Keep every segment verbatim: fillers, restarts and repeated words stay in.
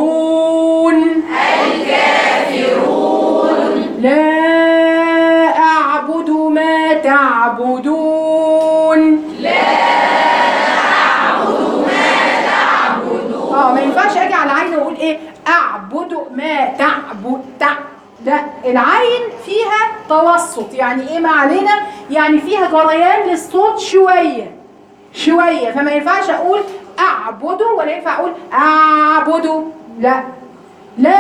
الكافرون الكافرون لا أعبد ما تعبدون لا أعبد ما تعبدون. اه ما ينفعش اجي على العين واقول ايه اعبد ما تعبد تع لا، العين فيها توسط، يعني ايه ما علينا، يعني فيها جريان للصوت شويه شويه، فما ينفعش اقول اعبد ولا ينفع اقول اعبد، لا لا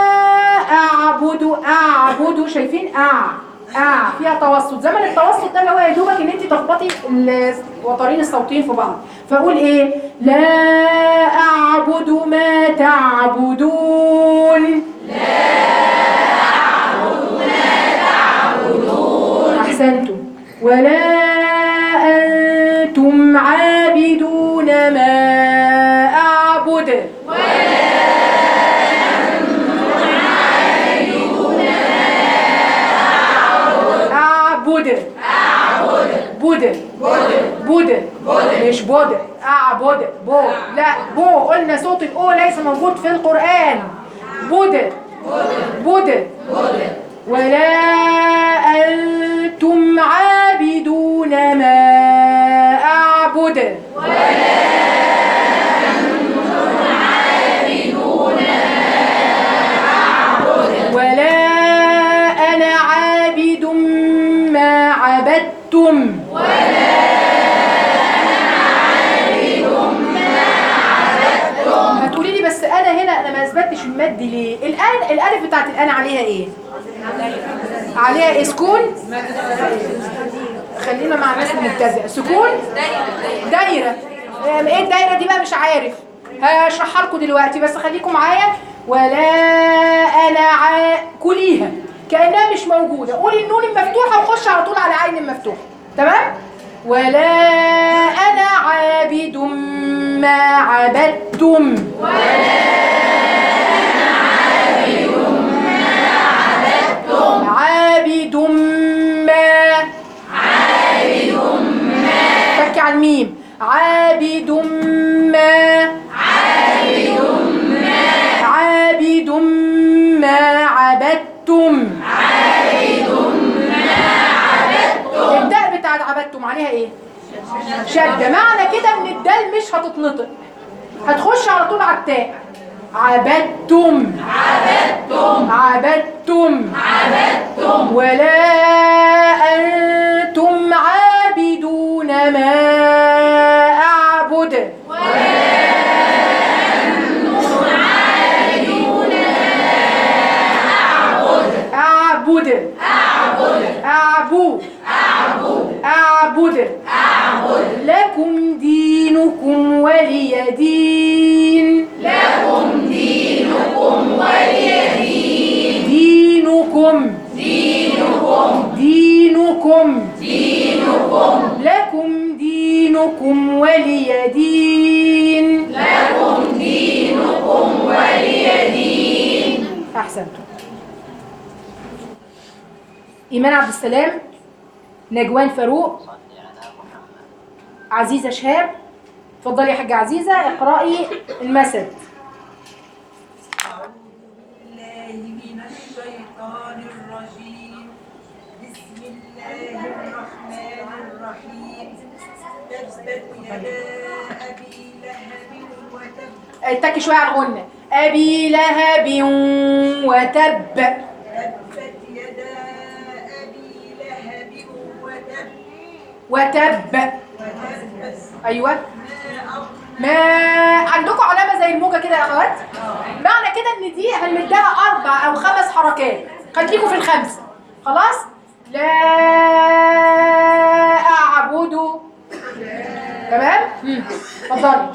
اعبد اعبد، شايفين اه اه فيها توسط. زمن التوسط ده اللي هو يا دوبك ان انت تخبطي الوترين الصوتيين في بعض، فاقول ايه لا اعبد ما تعبدون أحسنتم ولا أنتم عابدون ما أعبد أعبد بود بود مش بود أعبد بو لا بو قلنا صوت الأو ليس موجود في القرآن بود بود ولا أنتم عابدون ما أعبد ولا أنتم عابدون ما أعبد ولا أنا عابد ما عبدتم ولا أنا عابد ما عبدتم. هتقولي لي بس أنا هنا أنا ما أثبتش المد ليه؟ الآن الألف بتاعت الآن عليها إيه؟ عليها سكون، خلينا مع الناس المبتدئه سكون دايره. ايه الدايره دي بقى مش عارف، هشرحها لكم دلوقتي بس خليكم معايا. ولا انا ع... كليها كانها مش موجوده، قولي النون المفتوحه وخش على طول على عين المفتوحه، تمام. ولا انا عابد ما عبدتم ولا عابد ما عابد ما فك على الميم عابد ما عابد ما عابد ما عبدتم عابد ما عبدتم. الدال بتاعت عبدتم عليها ايه؟ شدة، معنى كده ان الدال مش هتتنطق، هتخش على طول على التاء. عبدتم عبدتم عبدتم عبدتم ولا أنتم عابدون ما أعبد ولا أنتم عابدون ما أعبد أعبد أعبد أعبد أعبد أعبد لكم دينكم ولي دين لكم دينكم ولي دين دينكم دينكم دينكم دينكم لكم دينكم ولي دين لكم دينكم ولي دين. أحسنتم. إيمان عبد السلام، نجوان فاروق، عزيزة شهاب. اتفضلي يا حاجة عزيزة اقرأي المثل. أعوذ بالله من الشيطان الرجيم. بسم الله الرحمن الرحيم. تبت يدا أبي لهب وتب. اتكي شوية على الغنة. أبي لهب وتب. تبت يدا أبي لهب وتب. وتب وتب. أيوة. ما أغنى. ما عندكم علامة زي الموجة كده يا أخوات؟ معنى كده إن دي هنمدها أربع أو خمس حركات، خليكوا في الخمسة خلاص؟ لا أعبد. تمام؟ امم اتفضلي.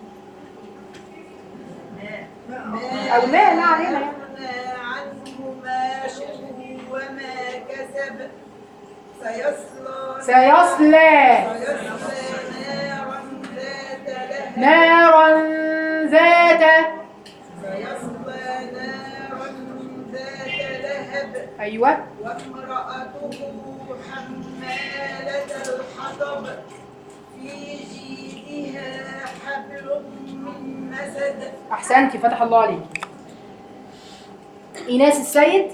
أو ما لا علينا يعني. عنه ماله وما كسب. سيصلى سيصلى سيصلى نارا ذات لهب. نارا ذات سيصلى نارا ذات لهب. أيوة. وامرأته حمالة الحطب. في جيدها حبل من مسد. احسنتي، فتح الله عليك. ايناس السيد،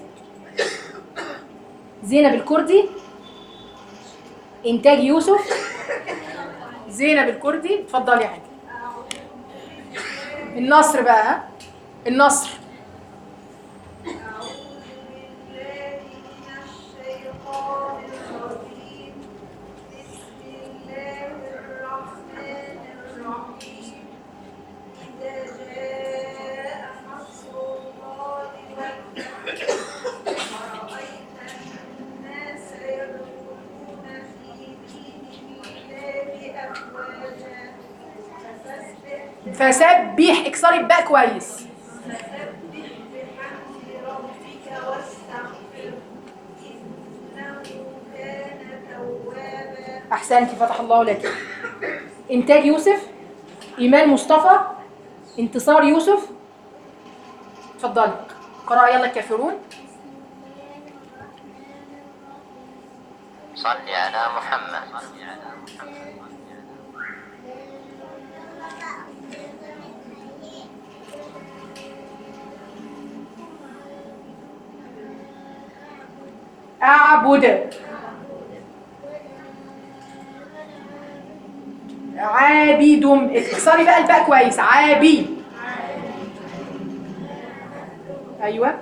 زينب الكردي، انتاج يوسف، زينب الكردي. اتفضلي يا حاجه. النصر بقى، ها النصر. أعوذ بالله من الشيطان الرجيم. بسم الله الرحمن الرحيم. إذا جاء نصر الله والفتح ورأيت الناس يدخلون في دين الله أفواجا فسبح فسبح، اكسري الباء كويس. فسبح بحمد ربك واستغفره إنه كان توابا. احسنتي، فتح الله لك. انتاج يوسف، ايمان مصطفى، انتصار يوسف. اتفضلي قراءة. يلا الكافرون. صل على محمد. اعبد، عابد، اكسري بقى الباء كويس. عابي، ايوه.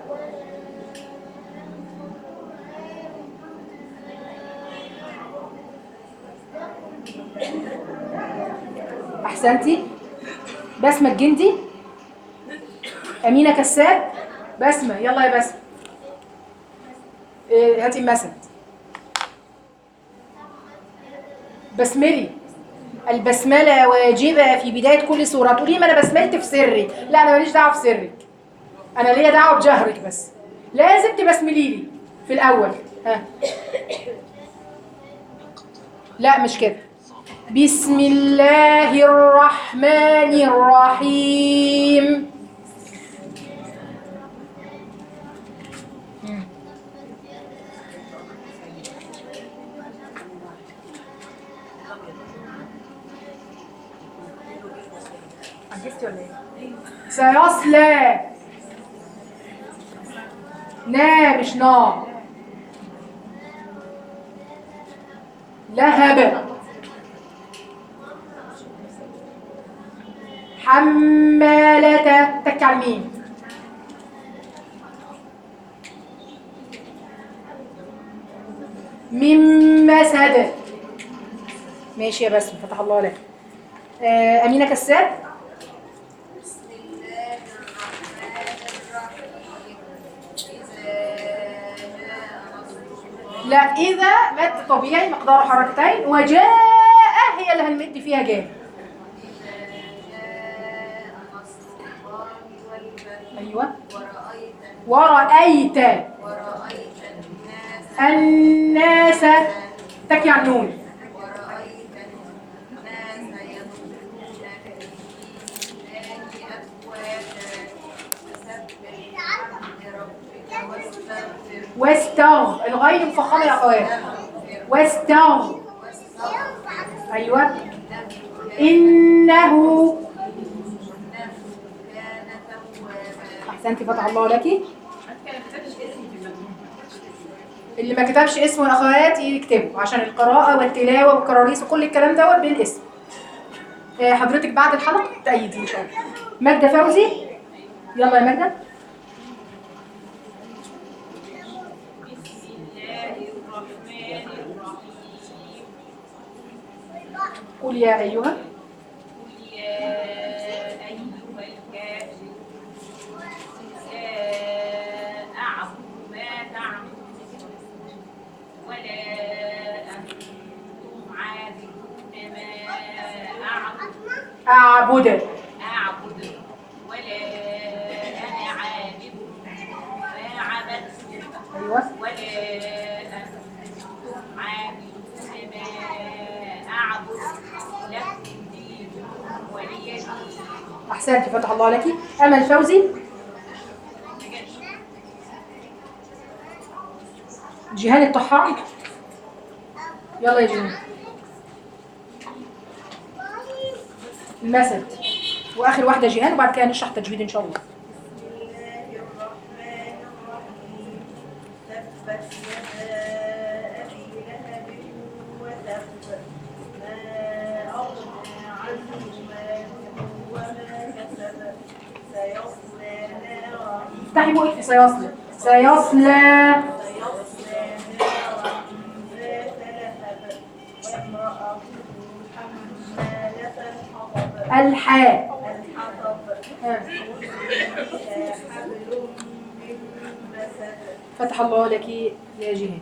احسنتي. بسمة الجندي، امينة كساب، بسمة. يلا يا بسمة، إيه، هاتي المسد. بسملي. البسملة واجبة في بداية كل سورة. تقولي ما انا بسملت في سري. لا، انا ماليش دعوة في سرك، انا ليا دعوة بجهرك بس. لازم تبسملي لي في الاول. ها، لا مش كده. بسم الله الرحمن الرحيم. سيصلى. نا مش نا. لهب. حمالة، تك على الميم. من مسد. ماشي يا بسم، فتح الله لك. آه، أمينة كساب. بسم الله الرحمن الرحيم. إذا جاء نصر الله. لا، إذا مد طبيعي مقدار حركتين، وجاء هي اللي هنمد فيها جاء. إذا جاء نصر الله والفتح أيوة. ورأيت ورأيت ورأيت الناس الناس، تكي على النون. ورأيت الناس يدخلون في دين الله أفواجا فسبح بحمد ربك واستغفره واستغ، الغين مفخمة يا أخوات. واستغ، أيوة. إنه، كان توابا. أحسنتي، فتح الله لك. اللي ما كتبش اسمه يا أخوات يكتبه عشان القراءة والتلاوة والكراريس وكل الكلام دوت بالاسم. آه، حضرتك بعد الحلقة تأيدي إن شاء الله. ماجدة فوزي، يلا يا ماجدة. بسم الله الرحمن الرحيم. قول يا أيها. قل يا أيها الكافرون لا أعبد ما تعبدون ولا أنتم عابدون ما أعبد أعبد، أعبد ولا أنا عابد ما عبدتم أيوة. ولا أنتم عابدون ما أعبد لكم دينكم ولي دين. أحسنتي، فتح الله لك. أمل فوزي، جيهان الطحان. يلا يا جيهان. المثل. واخر واحده جيهان وبعد كده نشرح تجويد ان شاء الله. بسم الله الرحمن الرحيم. تبت يدا أبي لهب وتب. ما أغنى عنه ماله وما كسب. سيصلى نارا افتحي بقك. سيصلى سيصلى سيصلى نارا ذات لهب وامرأته حمالة الحطب الحاء. الحطب ها. فيها حبل من مسد. فتح الله لك يا جهاد.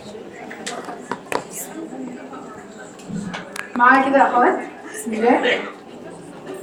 معايا كده يا اخوات. بسم الله.